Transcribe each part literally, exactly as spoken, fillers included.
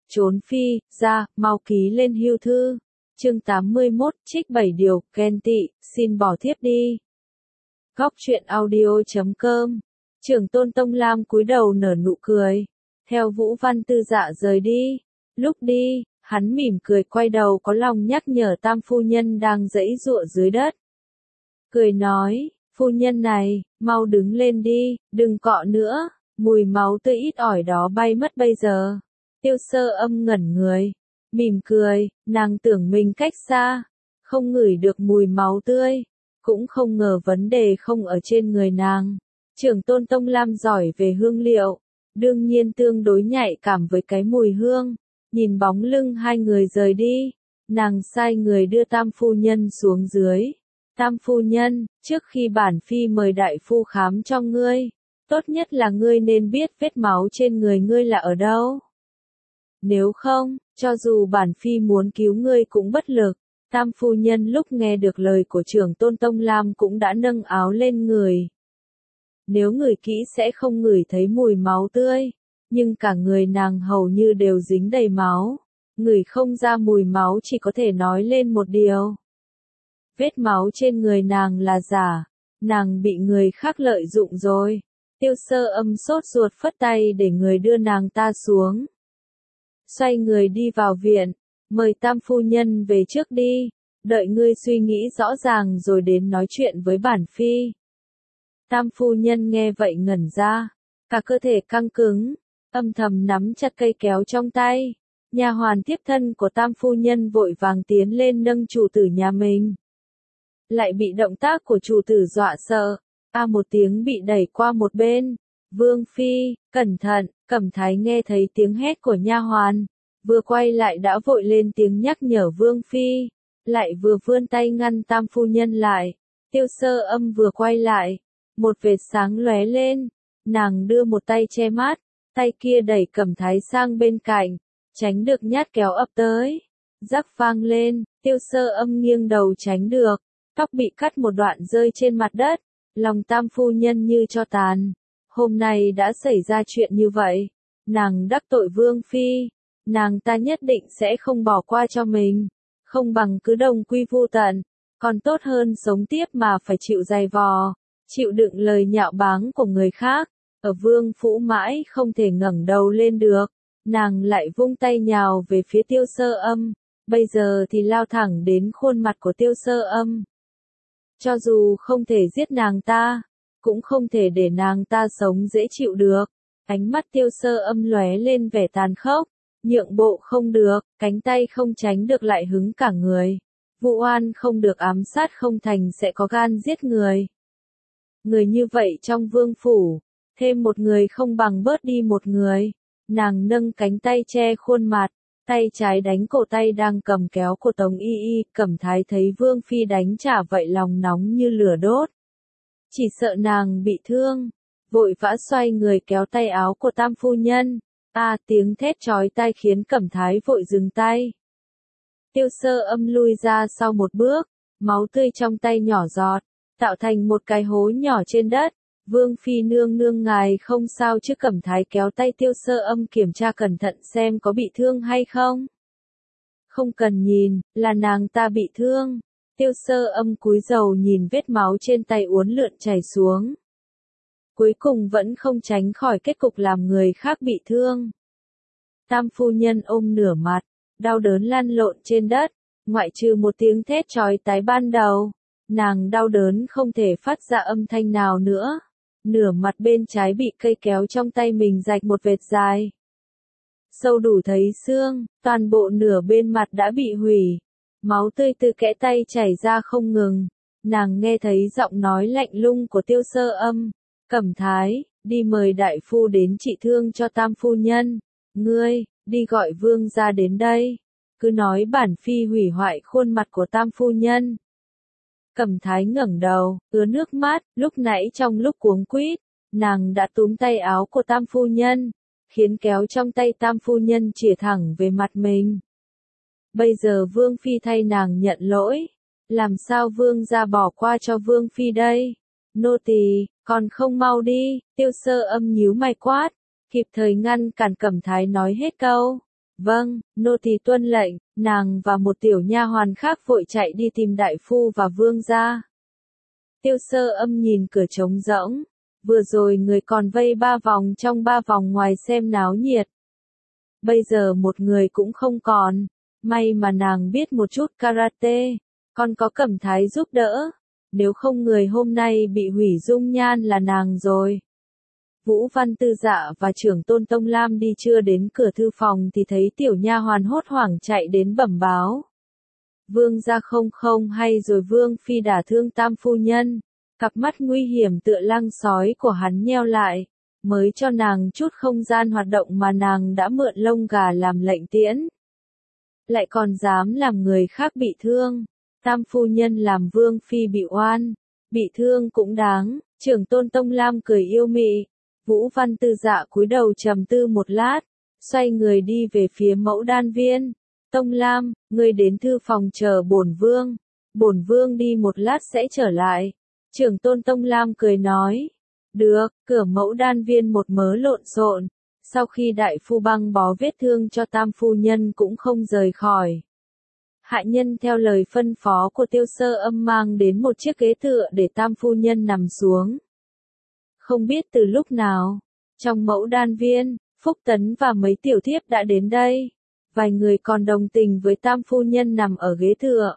trốn phi, ra, mau ký lên hưu thư. Chương tám mươi mốt, trích bảy điều, ghen tị, xin bỏ thiếp đi. Góc truyện audio chấm com. Trưởng tôn Tông Lam cúi đầu nở nụ cười. Theo Vũ Văn Tư Dạ rời đi. Lúc đi, hắn mỉm cười quay đầu có lòng nhắc nhở tam phu nhân đang giãy giụa dưới đất. Cười nói, phu nhân này, mau đứng lên đi, đừng cọ nữa, mùi máu tươi ít ỏi đó bay mất bây giờ. Tiêu Sơ Âm ngẩn người, mỉm cười, nàng tưởng mình cách xa, không ngửi được mùi máu tươi, cũng không ngờ vấn đề không ở trên người nàng. Trưởng tôn Tông Lam giỏi về hương liệu, đương nhiên tương đối nhạy cảm với cái mùi hương. Nhìn bóng lưng hai người rời đi, nàng sai người đưa tam phu nhân xuống dưới. Tam phu nhân, trước khi bản phi mời đại phu khám cho ngươi, tốt nhất là ngươi nên biết vết máu trên người ngươi là ở đâu. Nếu không, cho dù bản phi muốn cứu ngươi cũng bất lực. Tam phu nhân lúc nghe được lời của trưởng tôn Tông Lam cũng đã nâng áo lên người. Nếu ngửi kỹ sẽ không ngửi thấy mùi máu tươi, nhưng cả người nàng hầu như đều dính đầy máu. Ngửi không ra mùi máu chỉ có thể nói lên một điều. Vết máu trên người nàng là giả, nàng bị người khác lợi dụng rồi. Tiêu Sơ Âm sốt ruột phất tay để người đưa nàng ta xuống. Xoay người đi vào viện, mời tam phu nhân về trước đi, đợi ngươi suy nghĩ rõ ràng rồi đến nói chuyện với bản phi. Tam phu nhân nghe vậy ngẩn ra, cả cơ thể căng cứng, âm thầm nắm chặt cây kéo trong tay. Nha hoàn tiếp thân của tam phu nhân vội vàng tiến lên nâng chủ tử nhà mình. Lại bị động tác của chủ tử dọa sợ, a một tiếng bị đẩy qua một bên. Vương phi, cẩn thận, Cẩm Thái nghe thấy tiếng hét của nha hoàn, vừa quay lại đã vội lên tiếng nhắc nhở Vương phi, lại vừa vươn tay ngăn tam phu nhân lại. Tiêu Sơ Âm vừa quay lại, một vệt sáng lóe lên, nàng đưa một tay che mắt, tay kia đẩy Cẩm Thái sang bên cạnh, tránh được nhát kéo ập tới. Rắc vang lên, Tiêu Sơ Âm nghiêng đầu tránh được, tóc bị cắt một đoạn rơi trên mặt đất, lòng tam phu nhân như cho tàn. Hôm nay đã xảy ra chuyện như vậy, nàng đắc tội Vương phi, nàng ta nhất định sẽ không bỏ qua cho mình, không bằng cứ đồng quy vu tận, còn tốt hơn sống tiếp mà phải chịu dày vò, chịu đựng lời nhạo báng của người khác. Ở Vương phủ mãi không thể ngẩng đầu lên được, nàng lại vung tay nhào về phía Tiêu Sơ Âm, bây giờ thì lao thẳng đến khuôn mặt của Tiêu Sơ Âm. Cho dù không thể giết nàng ta, cũng không thể để nàng ta sống dễ chịu được. Ánh mắt Tiêu Sơ Âm lóe lên vẻ tàn khốc, nhượng bộ không được, cánh tay không tránh được lại hứng cả người. Vụ oan không được ám sát không thành sẽ có gan giết người. Người như vậy trong vương phủ, thêm một người không bằng bớt đi một người. Nàng nâng cánh tay che khuôn mặt, tay trái đánh cổ tay đang cầm kéo của Tống Y Y. Cẩm Thái thấy Vương phi đánh trả vậy lòng nóng như lửa đốt. Chỉ sợ nàng bị thương, vội vã xoay người kéo tay áo của tam phu nhân. A tiếng thét chói tai khiến Cẩm Thái vội dừng tay. Tiêu Sơ Âm lui ra sau một bước, máu tươi trong tay nhỏ giọt, tạo thành một cái hố nhỏ trên đất. Vương phi nương nương ngài không sao chứ? Cẩm Thái kéo tay Tiêu Sơ Âm kiểm tra cẩn thận xem có bị thương hay không. Không cần nhìn, là nàng ta bị thương. Tiêu Sơ Âm cúi đầu nhìn vết máu trên tay uốn lượn chảy xuống. Cuối cùng vẫn không tránh khỏi kết cục làm người khác bị thương. Tam phu nhân ôm nửa mặt, đau đớn lăn lộn trên đất, ngoại trừ một tiếng thét chói tai ban đầu, nàng đau đớn không thể phát ra âm thanh nào nữa. Nửa mặt bên trái bị cây kéo trong tay mình rạch một vệt dài, sâu đủ thấy xương, toàn bộ nửa bên mặt đã bị hủy. Máu tươi từ kẽ tay chảy ra không ngừng. Nàng nghe thấy giọng nói lạnh lùng của Tiêu Sơ Âm. Cẩm Thái, đi mời đại phu đến trị thương cho tam phu nhân. Ngươi, đi gọi vương gia đến đây. Cứ nói bản phi hủy hoại khuôn mặt của tam phu nhân. Cẩm Thái ngẩng đầu, ứa nước mắt, lúc nãy trong lúc cuống quýt, nàng đã túm tay áo của tam phu nhân, khiến kéo trong tay tam phu nhân chĩa thẳng về mặt mình. Bây giờ Vương phi thay nàng nhận lỗi, làm sao vương gia bỏ qua cho Vương phi đây? Nô tỳ, còn không mau đi. Tiêu Sơ Âm nhíu mày quát, kịp thời ngăn cản Cẩm Thái nói hết câu. Vâng, nô tỳ tuân lệnh. Nàng và một tiểu nha hoàn khác vội chạy đi tìm đại phu và vương gia. Tiêu Sơ Âm nhìn cửa trống rỗng. Vừa rồi người còn vây ba vòng trong ba vòng ngoài xem náo nhiệt. Bây giờ một người cũng không còn. May mà nàng biết một chút karate, còn có Cẩm Thái giúp đỡ. Nếu không người hôm nay bị hủy dung nhan là nàng rồi. Vũ Văn Tư Dạ và trưởng tôn Tông Lam đi chưa đến cửa thư phòng thì thấy tiểu nha hoàn hốt hoảng chạy đến bẩm báo. Vương gia không không hay rồi Vương Phi đả thương tam phu nhân. Cặp mắt nguy hiểm tựa lăng sói của hắn nheo lại. Mới cho nàng chút không gian hoạt động mà nàng đã mượn lông gà làm lệnh tiễn. Lại còn dám làm người khác bị thương. Tam phu nhân làm Vương Phi bị oan. Bị thương cũng đáng. Trưởng tôn Tông Lam cười yêu mị. Vũ Văn Tư Dạ cúi đầu trầm tư một lát. Xoay người đi về phía Mẫu Đan Viên. Tông Lam, ngươi đến thư phòng chờ bổn vương. Bổn vương đi một lát sẽ trở lại. Trưởng tôn Tông Lam cười nói. Được, cửa Mẫu Đan Viên một mớ lộn xộn. Sau khi đại phu băng bó vết thương cho tam phu nhân cũng không rời khỏi. Hạ nhân theo lời phân phó của Tiêu Sơ Âm mang đến một chiếc ghế tựa để tam phu nhân nằm xuống. Không biết từ lúc nào, trong Mẫu Đan Viên, Phúc Tấn và mấy tiểu thiếp đã đến đây. Vài người còn đồng tình với tam phu nhân nằm ở ghế tựa.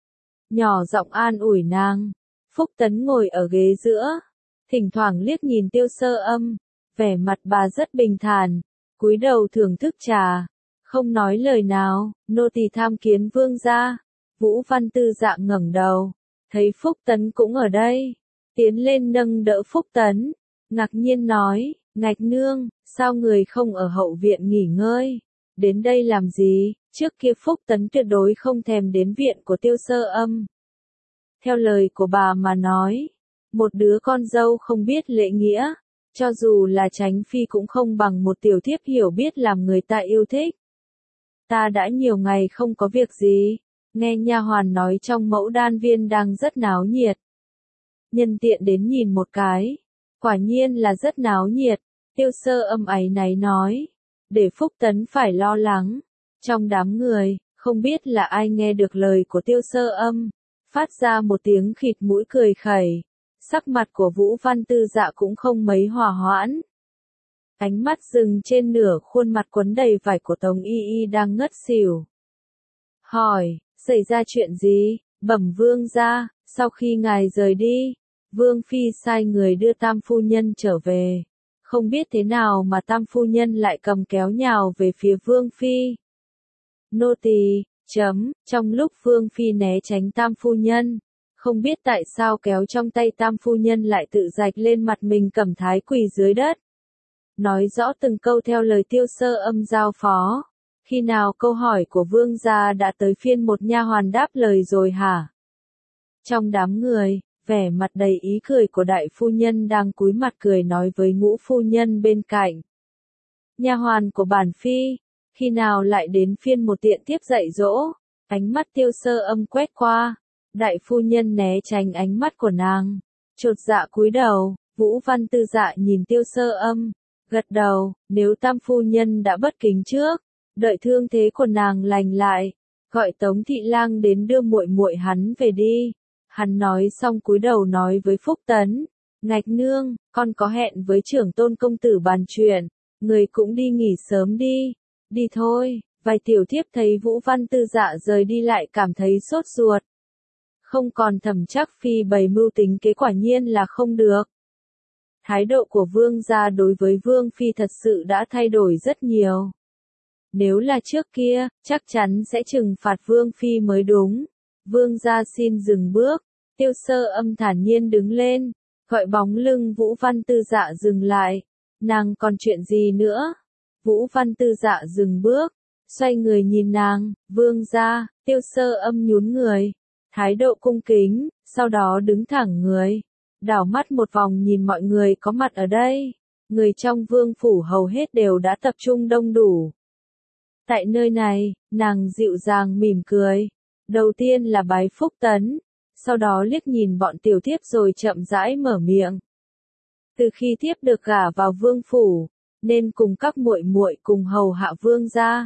Nhỏ giọng an ủi nàng. Phúc Tấn ngồi ở ghế giữa. Thỉnh thoảng liếc nhìn Tiêu Sơ Âm. Vẻ mặt bà rất bình thản. Cúi đầu thưởng thức trà. Không nói lời nào. Nô tỳ tham kiến vương gia. Vũ Văn Tư Dạ ngẩng đầu. Thấy Phúc Tấn cũng ở đây. Tiến lên nâng đỡ Phúc Tấn. Ngạc nhiên nói. Ngạch nương, sao người không ở hậu viện nghỉ ngơi? Đến đây làm gì? Trước kia Phúc Tấn tuyệt đối không thèm đến viện của Tiêu Sơ Âm. Theo lời của bà mà nói, một đứa con dâu không biết lễ nghĩa, cho dù là Chánh Phi cũng không bằng một tiểu thiếp hiểu biết làm người ta yêu thích. Ta đã nhiều ngày không có việc gì, nghe nha hoàn nói trong Mẫu Đan Viên đang rất náo nhiệt. Nhân tiện đến nhìn một cái, quả nhiên là rất náo nhiệt. Tiêu Sơ Âm áy náy nói. Để Phúc Tấn phải lo lắng. Trong đám người, không biết là ai nghe được lời của Tiêu Sơ Âm, phát ra một tiếng khịt mũi cười khẩy. Sắc mặt của Vũ Văn Tư Dạ cũng không mấy hòa hoãn. Ánh mắt dừng trên nửa khuôn mặt quấn đầy vải của Tống Y Y đang ngất xỉu. Hỏi, xảy ra chuyện gì? Bẩm vương gia, sau khi ngài rời đi, Vương Phi sai người đưa tam phu nhân trở về. Không biết thế nào mà tam phu nhân lại cầm kéo nhào về phía Vương Phi. Nô tỳ, chấm, trong lúc Vương Phi né tránh tam phu nhân, không biết tại sao kéo trong tay tam phu nhân lại tự rạch lên mặt mình Cẩm Thái quỳ dưới đất. Nói rõ từng câu theo lời Tiêu Sơ Âm giao phó. Khi nào câu hỏi của vương gia đã tới phiên một nha hoàn đáp lời rồi hả? Trong đám người, vẻ mặt đầy ý cười của đại phu nhân đang cúi mặt cười nói với ngũ phu nhân bên cạnh. Nha hoàn của bản phi, khi nào lại đến phiên một tiện tiếp dạy dỗ? Ánh mắt Tiêu Sơ Âm quét qua, đại phu nhân né tránh ánh mắt của nàng, chột dạ cúi đầu. Vũ Văn Tư Dạ nhìn Tiêu Sơ Âm, gật đầu. Nếu tam phu nhân đã bất kính trước, đợi thương thế của nàng lành lại, gọi Tống Thị Lang đến đưa muội muội hắn về đi. Hắn nói xong cúi đầu nói với Phúc Tấn, ngạch nương, con có hẹn với trưởng tôn công tử bàn chuyện, người cũng đi nghỉ sớm đi. Đi thôi. Vài tiểu thiếp thấy Vũ Văn Tư Dạ rời đi lại cảm thấy sốt ruột. Không còn thẩm Trác Phi bày mưu tính kế quả nhiên là không được. Thái độ của vương gia đối với Vương Phi thật sự đã thay đổi rất nhiều. Nếu là trước kia, chắc chắn sẽ trừng phạt Vương Phi mới đúng. Vương gia xin dừng bước. Tiêu Sơ Âm thản nhiên đứng lên, gọi bóng lưng Vũ Văn Tư Dạ dừng lại. Nàng còn chuyện gì nữa? Vũ Văn Tư Dạ dừng bước, xoay người nhìn nàng. Vương gia. Tiêu Sơ Âm nhún người, thái độ cung kính, sau đó đứng thẳng người, đảo mắt một vòng nhìn mọi người có mặt ở đây. Người trong vương phủ hầu hết đều đã tập trung đông đủ. Tại nơi này, nàng dịu dàng mỉm cười. Đầu tiên là bái Phúc Tấn, sau đó liếc nhìn bọn tiểu thiếp rồi chậm rãi mở miệng. Từ khi thiếp được gả vào vương phủ, nên cùng các muội muội cùng hầu hạ vương gia,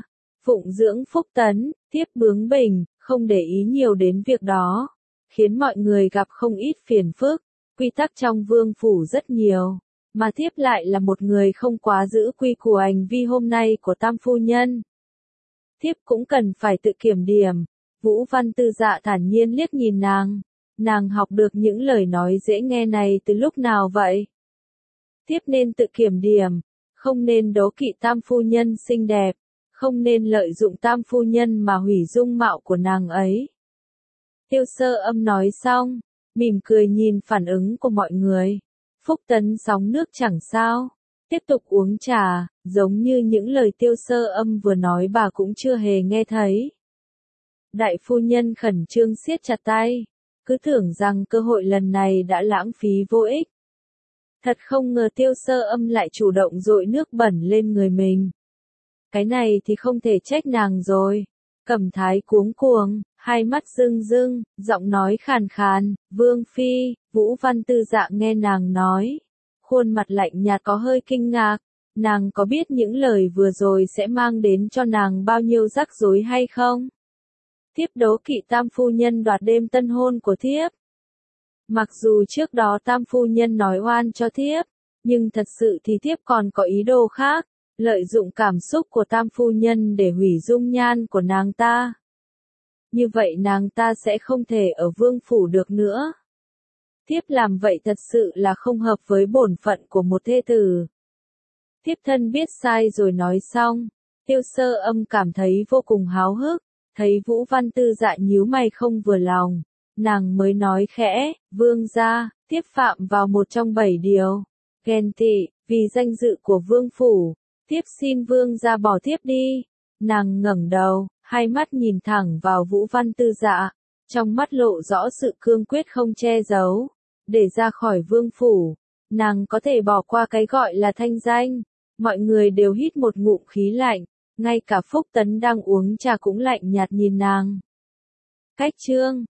phụng dưỡng Phúc Tấn, thiếp bướng bỉnh, không để ý nhiều đến việc đó, khiến mọi người gặp không ít phiền phức. Quy tắc trong vương phủ rất nhiều, mà thiếp lại là một người không quá giữ quy củ. Hành vi hôm nay của tam phu nhân, thiếp cũng cần phải tự kiểm điểm. Vũ Văn Tư Dạ thản nhiên liếc nhìn nàng, nàng học được những lời nói dễ nghe này từ lúc nào vậy? Thiếp nên tự kiểm điểm, không nên đố kỵ tam phu nhân xinh đẹp, không nên lợi dụng tam phu nhân mà hủy dung mạo của nàng ấy. Tiêu Sơ Âm nói xong, mỉm cười nhìn phản ứng của mọi người. Phúc Tấn sóng nước chẳng sao, tiếp tục uống trà, giống như những lời Tiêu Sơ Âm vừa nói bà cũng chưa hề nghe thấy. Đại phu nhân khẩn trương siết chặt tay, cứ tưởng rằng cơ hội lần này đã lãng phí vô ích. Thật không ngờ Tiêu Sơ Âm lại chủ động dội nước bẩn lên người mình. Cái này thì không thể trách nàng rồi. Cẩm Thái cuống cuồng, hai mắt rưng rưng, giọng nói khàn khàn, Vương Phi. Vũ Văn Tư Dạ nghe nàng nói, khuôn mặt lạnh nhạt có hơi kinh ngạc. Nàng có biết những lời vừa rồi sẽ mang đến cho nàng bao nhiêu rắc rối hay không? Thiếp đố kỵ tam phu nhân đoạt đêm tân hôn của thiếp. Mặc dù trước đó tam phu nhân nói oan cho thiếp, nhưng thật sự thì thiếp còn có ý đồ khác, lợi dụng cảm xúc của tam phu nhân để hủy dung nhan của nàng ta. Như vậy nàng ta sẽ không thể ở vương phủ được nữa. Thiếp làm vậy thật sự là không hợp với bổn phận của một thê tử. Thiếp thân biết sai rồi. Nói xong, Tiêu Sơ Âm cảm thấy vô cùng háo hức, thấy Vũ Văn Tư Dạ nhíu mày không vừa lòng, nàng mới nói khẽ, vương gia, thiếp phạm vào một trong bảy điều. Ghen tị, vì danh dự của vương phủ, thiếp xin vương gia bỏ thiếp đi. Nàng ngẩng đầu, hai mắt nhìn thẳng vào Vũ Văn Tư Dạ, trong mắt lộ rõ sự cương quyết không che giấu. Để ra khỏi vương phủ, nàng có thể bỏ qua cái gọi là thanh danh. Mọi người đều hít một ngụm khí lạnh, ngay cả Phúc Tấn đang uống trà cũng lạnh nhạt nhìn nàng. Cách chương